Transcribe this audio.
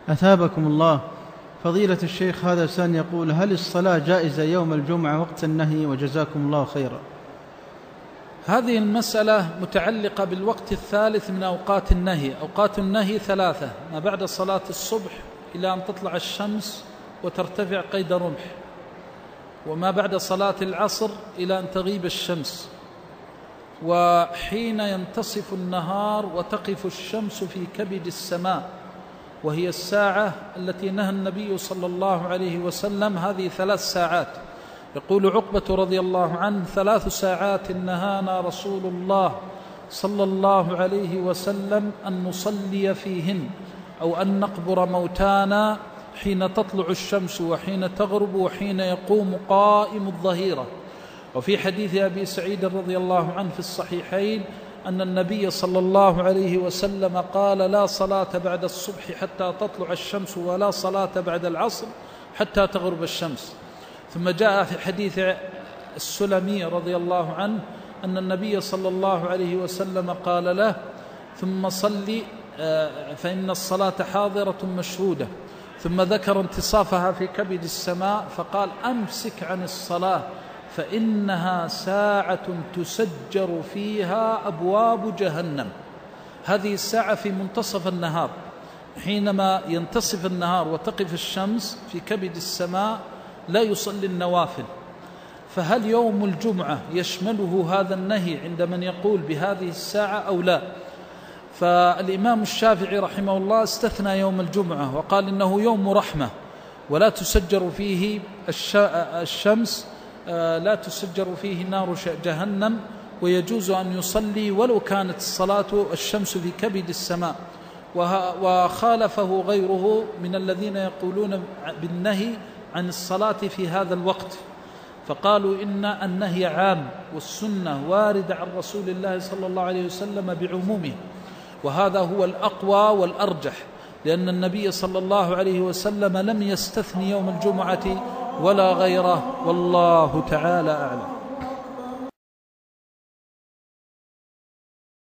أثابكم الله. فضيلة الشيخ، هذا سان يقول: هل الصلاة جائزة يوم الجمعة وقت النهي؟ وجزاكم الله خيرا. هذه المسألة متعلقة بالوقت الثالث من أوقات النهي. أوقات النهي ثلاثة: ما بعد صلاة الصبح إلى أن تطلع الشمس وترتفع قيد رمح، وما بعد صلاة العصر إلى أن تغيب الشمس، وحين ينتصف النهار وتقف الشمس في كبد السماء، وهي الساعة التي نهى النبي صلى الله عليه وسلم. هذه 3 ساعات. يقول عقبة رضي الله عنه: 3 ساعات نهانا رسول الله صلى الله عليه وسلم أن نصلي فيهن، أو أن نقبر موتانا، حين تطلع الشمس وحين تغرب وحين يقوم قائم الظهيرة. وفي حديث أبي سعيد رضي الله عنه في الصحيحين أن النبي صلى الله عليه وسلم قال: لا صلاة بعد الصبح حتى تطلع الشمس، ولا صلاة بعد العصر حتى تغرب الشمس. ثم جاء في حديث السلمي رضي الله عنه أن النبي صلى الله عليه وسلم قال له: ثم صلي فإن الصلاة حاضرة مشهودة. ثم ذكر انتصافها في كبد السماء فقال: أمسك عن الصلاة فإنها ساعة تسجر فيها أبواب جهنم. هذه الساعة في منتصف النهار، حينما ينتصف النهار وتقف الشمس في كبد السماء لا يصلي النوافل. فهل يوم الجمعة يشمله هذا النهي عند من يقول بهذه الساعة أو لا؟ فالإمام الشافعي رحمه الله استثنى يوم الجمعة وقال إنه يوم رحمة، ولا تسجر فيه الشمس، لا تسجر فيه نار جهنم، ويجوز أن يصلي ولو كانت الصلاة الشمس في كبد السماء. وخالفه غيره من الذين يقولون بالنهي عن الصلاة في هذا الوقت، فقالوا إن النهي عام، والسنة واردة عن رسول الله صلى الله عليه وسلم بعمومه، وهذا هو الأقوى والأرجح، لأن النبي صلى الله عليه وسلم لم يستثني يوم الجمعة ولا غيره، والله تعالى أعلم.